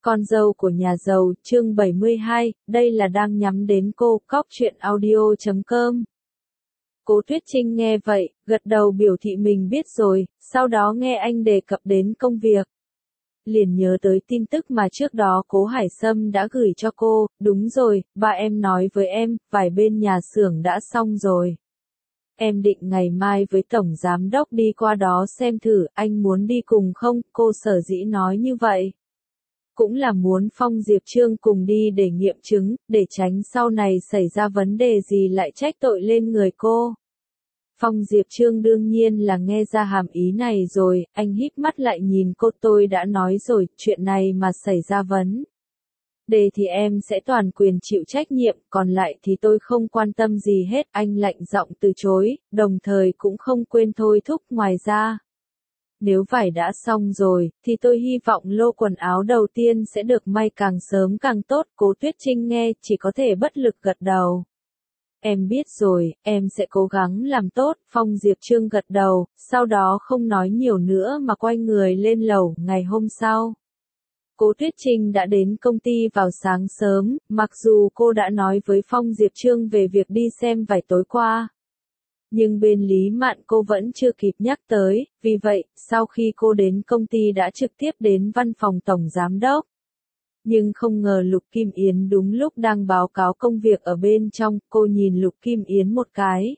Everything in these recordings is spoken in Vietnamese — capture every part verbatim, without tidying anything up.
Con dâu của nhà giàu, chương bảy mươi hai, đây là đang nhắm đến cô, cóc truyện audio chấm com. Cố Tuyết Trinh nghe vậy, gật đầu biểu thị mình biết rồi, sau đó nghe anh đề cập đến công việc. Liền nhớ tới tin tức mà trước đó Cố Hải Sâm đã gửi cho cô, đúng rồi, ba em nói với em, vài bên nhà xưởng đã xong rồi. Em định ngày mai với Tổng Giám Đốc đi qua đó xem thử, anh muốn đi cùng không, cô sở dĩ nói như vậy. Cũng là muốn Phong Diệp Trương cùng đi để nghiệm chứng, để tránh sau này xảy ra vấn đề gì lại trách tội lên người cô. Phong Diệp Trương đương nhiên là nghe ra hàm ý này rồi, anh híp mắt lại nhìn cô, tôi đã nói rồi, chuyện này mà xảy ra vấn đề thì em sẽ toàn quyền chịu trách nhiệm, còn lại thì tôi không quan tâm gì hết, anh lạnh giọng từ chối, đồng thời cũng không quên thôi thúc, ngoài ra. Nếu vải đã xong rồi, thì tôi hy vọng lô quần áo đầu tiên sẽ được may càng sớm càng tốt. Cố Tuyết Trinh nghe, chỉ có thể bất lực gật đầu. Em biết rồi, em sẽ cố gắng làm tốt. Phong Diệp Trương gật đầu, sau đó không nói nhiều nữa mà quay người lên lầu. Ngày hôm sau, Cố Tuyết Trinh đã đến công ty vào sáng sớm, mặc dù cô đã nói với Phong Diệp Trương về việc đi xem vải tối qua. Nhưng bên Lý Mạn cô vẫn chưa kịp nhắc tới, vì vậy, sau khi cô đến công ty đã trực tiếp đến văn phòng Tổng Giám Đốc. Nhưng không ngờ Lục Kim Yến đúng lúc đang báo cáo công việc ở bên trong, cô nhìn Lục Kim Yến một cái.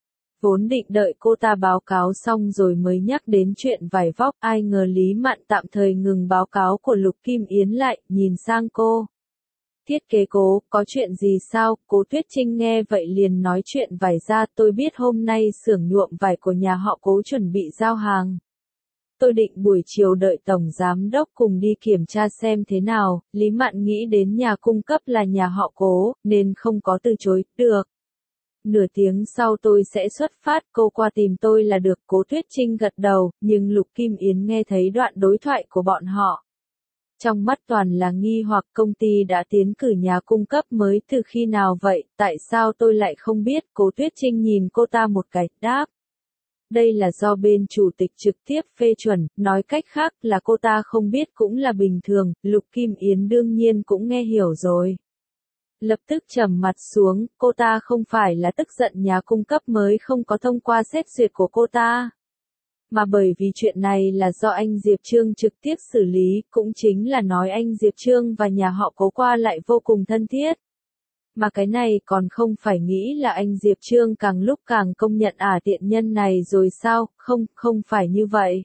Vốn định đợi cô ta báo cáo xong rồi mới nhắc đến chuyện vải vóc, ai ngờ Lý Mạn tạm thời ngừng báo cáo của Lục Kim Yến lại, nhìn sang cô. Thiết kế Cố, có chuyện gì sao? Cố Tuyết Trinh nghe vậy liền nói chuyện vải ra, tôi biết hôm nay xưởng nhuộm vải của nhà họ Cố chuẩn bị giao hàng. Tôi định buổi chiều đợi Tổng Giám Đốc cùng đi kiểm tra xem thế nào, Lý Mạn nghĩ đến nhà cung cấp là nhà họ Cố, nên không có từ chối, được. Nửa tiếng sau tôi sẽ xuất phát, cô qua tìm tôi là được. Cố Tuyết Trinh gật đầu, nhưng Lục Kim Yến nghe thấy đoạn đối thoại của bọn họ. Trong mắt toàn là nghi hoặc, công ty đã tiến cử nhà cung cấp mới từ khi nào vậy, tại sao tôi lại không biết? Cố Tuyết Trinh nhìn cô ta một cái, đáp. Đây là do bên chủ tịch trực tiếp phê chuẩn, nói cách khác là cô ta không biết cũng là bình thường, Lục Kim Yến đương nhiên cũng nghe hiểu rồi. Lập tức trầm mặt xuống, cô ta không phải là tức giận nhà cung cấp mới không có thông qua xét duyệt của cô ta. Mà bởi vì chuyện này là do anh Diệp Trương trực tiếp xử lý, cũng chính là nói anh Diệp Trương và nhà họ Cố qua lại vô cùng thân thiết. Mà cái này còn không phải nghĩ là anh Diệp Trương càng lúc càng công nhận ả tiện nhân này rồi sao, không, không phải như vậy.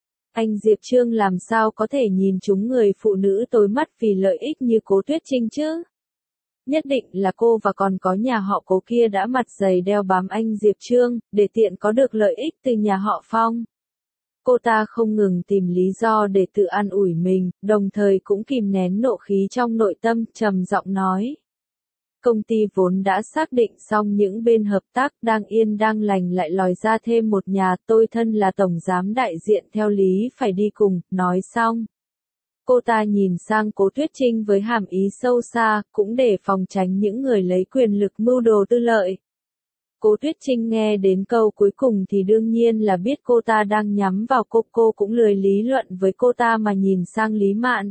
Anh Diệp Trương làm sao có thể nhìn chúng người phụ nữ tối mắt vì lợi ích như Cố Tuyết Trinh chứ? Nhất định là cô và còn có nhà họ Cố kia đã mặt dày đeo bám anh Diệp Trương, để tiện có được lợi ích từ nhà họ Phong. Cô ta không ngừng tìm lý do để tự an ủi mình, đồng thời cũng kìm nén nộ khí trong nội tâm, trầm giọng nói. Công ty vốn đã xác định xong những bên hợp tác đang yên đang lành lại lòi ra thêm một nhà, tôi thân là tổng giám đại diện theo lý phải đi cùng, nói xong. Cô ta nhìn sang Cố Tuyết Trinh với hàm ý sâu xa, cũng để phòng tránh những người lấy quyền lực mưu đồ tư lợi. Cố Tuyết Trinh nghe đến câu cuối cùng thì đương nhiên là biết cô ta đang nhắm vào cô, cô cũng lười lý luận với cô ta mà nhìn sang Lý Mạn.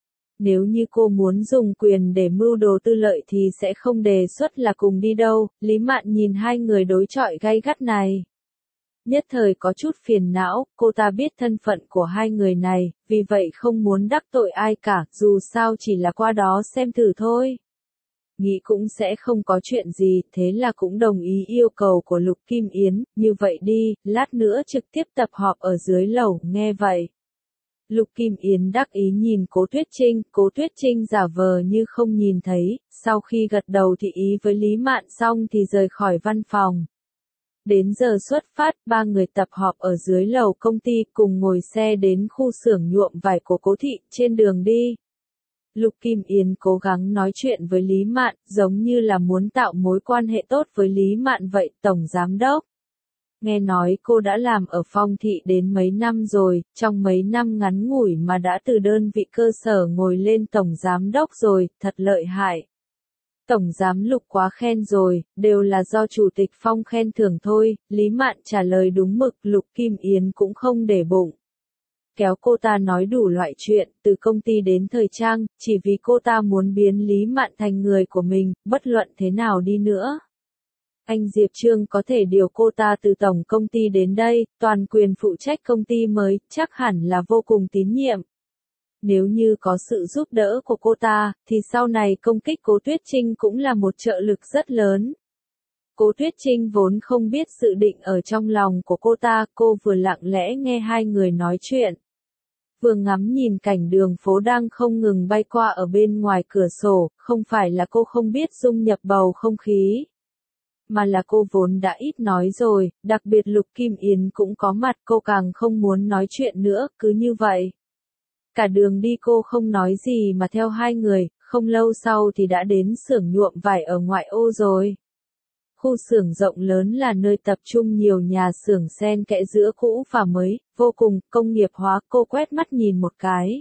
Nếu như cô muốn dùng quyền để mưu đồ tư lợi thì sẽ không đề xuất là cùng đi đâu, Lý Mạn nhìn hai người đối chọi gay gắt này. Nhất thời có chút phiền não, cô ta biết thân phận của hai người này, vì vậy không muốn đắc tội ai cả, dù sao chỉ là qua đó xem thử thôi. Nghĩ cũng sẽ không có chuyện gì, thế là cũng đồng ý yêu cầu của Lục Kim Yến, như vậy đi, lát nữa trực tiếp tập họp ở dưới lầu, nghe vậy. Lục Kim Yến đắc ý nhìn Cố Tuyết Trinh, Cố Tuyết Trinh giả vờ như không nhìn thấy, sau khi gật đầu thì ý với Lý Mạn xong thì rời khỏi văn phòng. Đến giờ xuất phát, ba người tập họp ở dưới lầu công ty cùng ngồi xe đến khu xưởng nhuộm vải của Cố thị, trên đường đi. Lục Kim Yến cố gắng nói chuyện với Lý Mạn, giống như là muốn tạo mối quan hệ tốt với Lý Mạn vậy, Tổng Giám Đốc. Nghe nói cô đã làm ở Phong thị đến mấy năm rồi, trong mấy năm ngắn ngủi mà đã từ đơn vị cơ sở ngồi lên Tổng Giám Đốc rồi, thật lợi hại. Tổng Giám Lục quá khen rồi, đều là do Chủ tịch Phong khen thưởng thôi, Lý Mạn trả lời đúng mực, Lục Kim Yến cũng không để bụng. kéo cô ta nói đủ loại chuyện, từ công ty đến thời trang, chỉ vì cô ta muốn biến Lý Mạn thành người của mình, bất luận thế nào đi nữa. Anh Diệp Trương có thể điều cô ta từ tổng công ty đến đây, toàn quyền phụ trách công ty mới, chắc hẳn là vô cùng tín nhiệm. Nếu như có sự giúp đỡ của cô ta, thì sau này công kích Cố Tuyết Trinh cũng là một trợ lực rất lớn. Cố Tuyết Trinh vốn không biết dự định ở trong lòng của cô ta, cô vừa lặng lẽ nghe hai người nói chuyện. Vừa ngắm nhìn cảnh đường phố đang không ngừng bay qua ở bên ngoài cửa sổ, không phải là cô không biết dung nhập bầu không khí. Mà là cô vốn đã ít nói rồi, đặc biệt Lục Kim Yến cũng có mặt, cô càng không muốn nói chuyện nữa, cứ như vậy. Cả đường đi cô không nói gì mà theo hai người, không lâu sau thì đã đến xưởng nhuộm vải ở ngoại ô rồi. Khu xưởng rộng lớn là nơi tập trung nhiều nhà xưởng xen kẽ giữa cũ và mới, vô cùng công nghiệp hóa, cô quét mắt nhìn một cái.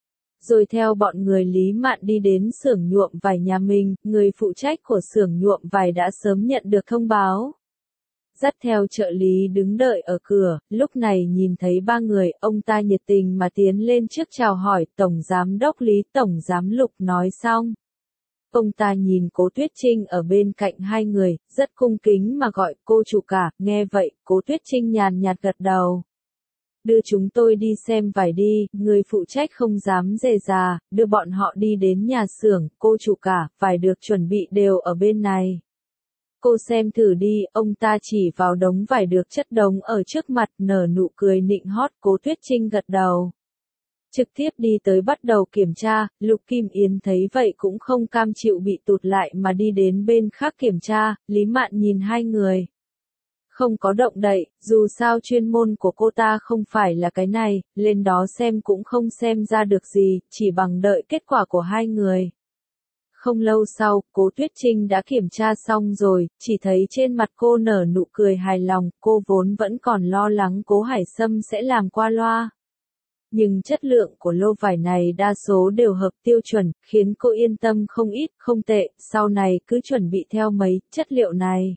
Rồi theo bọn người Lý Mạn đi đến xưởng nhuộm vải nhà mình, người phụ trách của xưởng nhuộm vải đã sớm nhận được thông báo. Dắt theo trợ lý đứng đợi ở cửa, lúc này nhìn thấy ba người, ông ta nhiệt tình mà tiến lên trước chào hỏi, Tổng Giám đốc Lý, Tổng Giám Lục nói xong. Ông ta nhìn Cố Tuyết Trinh ở bên cạnh hai người, rất cung kính mà gọi cô chủ cả, nghe vậy, Cố Tuyết Trinh nhàn nhạt gật đầu. Đưa chúng tôi đi xem vải đi, người phụ trách không dám dè dà, đưa bọn họ đi đến nhà xưởng, cô chủ cả, vải được chuẩn bị đều ở bên này. Cô xem thử đi, ông ta chỉ vào đống vải được chất đống ở trước mặt, nở nụ cười nịnh hót, Cố Tuyết Trinh gật đầu. Trực tiếp đi tới bắt đầu kiểm tra, Lục Kim Yến thấy vậy cũng không cam chịu bị tụt lại mà đi đến bên khác kiểm tra, Lý Mạn nhìn hai người. Không có động đậy, dù sao chuyên môn của cô ta không phải là cái này, lên đó xem cũng không xem ra được gì, chỉ bằng đợi kết quả của hai người. Không lâu sau, Cố Tuyết Trinh đã kiểm tra xong rồi, chỉ thấy trên mặt cô nở nụ cười hài lòng, cô vốn vẫn còn lo lắng Cố Hải Sâm sẽ làm qua loa. Nhưng chất lượng của lô vải này đa số đều hợp tiêu chuẩn, khiến cô yên tâm không ít, không tệ, sau này cứ chuẩn bị theo mấy chất liệu này.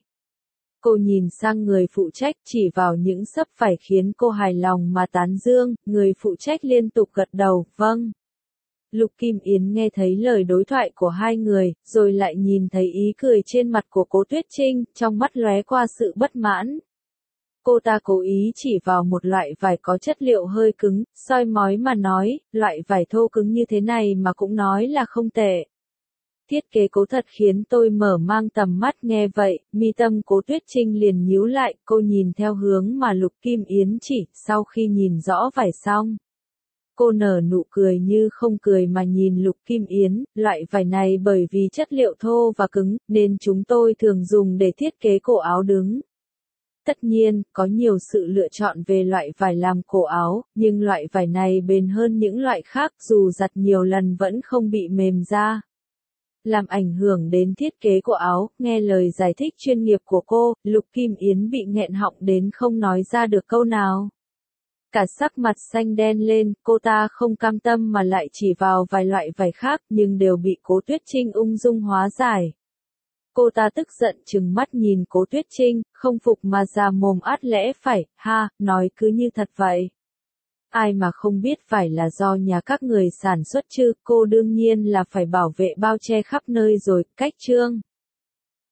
Cô nhìn sang người phụ trách chỉ vào những xấp vải khiến cô hài lòng mà tán dương, người phụ trách liên tục gật đầu, vâng. Lục Kim Yến nghe thấy lời đối thoại của hai người, rồi lại nhìn thấy ý cười trên mặt của Cố Tuyết Trinh, trong mắt lóe qua sự bất mãn. Cô ta cố ý chỉ vào một loại vải có chất liệu hơi cứng, soi mói mà nói, loại vải thô cứng như thế này mà cũng nói là không tệ. Thiết kế Cố thật khiến tôi mở mang tầm mắt, nghe vậy, mi tâm Cố Tuyết Trinh liền nhíu lại, cô nhìn theo hướng mà Lục Kim Yến chỉ, sau khi nhìn rõ vải xong. Cô nở nụ cười như không cười mà nhìn Lục Kim Yến, loại vải này bởi vì chất liệu thô và cứng, nên chúng tôi thường dùng để thiết kế cổ áo đứng. Tất nhiên, có nhiều sự lựa chọn về loại vải làm cổ áo, nhưng loại vải này bền hơn những loại khác, dù giặt nhiều lần vẫn không bị mềm ra. Làm ảnh hưởng đến thiết kế của áo, nghe lời giải thích chuyên nghiệp của cô, Lục Kim Yến bị nghẹn họng đến không nói ra được câu nào. Cả sắc mặt xanh đen lên, cô ta không cam tâm mà lại chỉ vào vài loại vải khác, nhưng đều bị Cố Tuyết Trinh ung dung hóa giải. Cô ta tức giận trừng mắt nhìn Cố Tuyết Trinh, không phục mà già mồm át lẽ phải, ha, nói cứ như thật vậy. Ai mà không biết phải là do nhà các người sản xuất chứ, cô đương nhiên là phải bảo vệ bao che khắp nơi rồi, cách chương.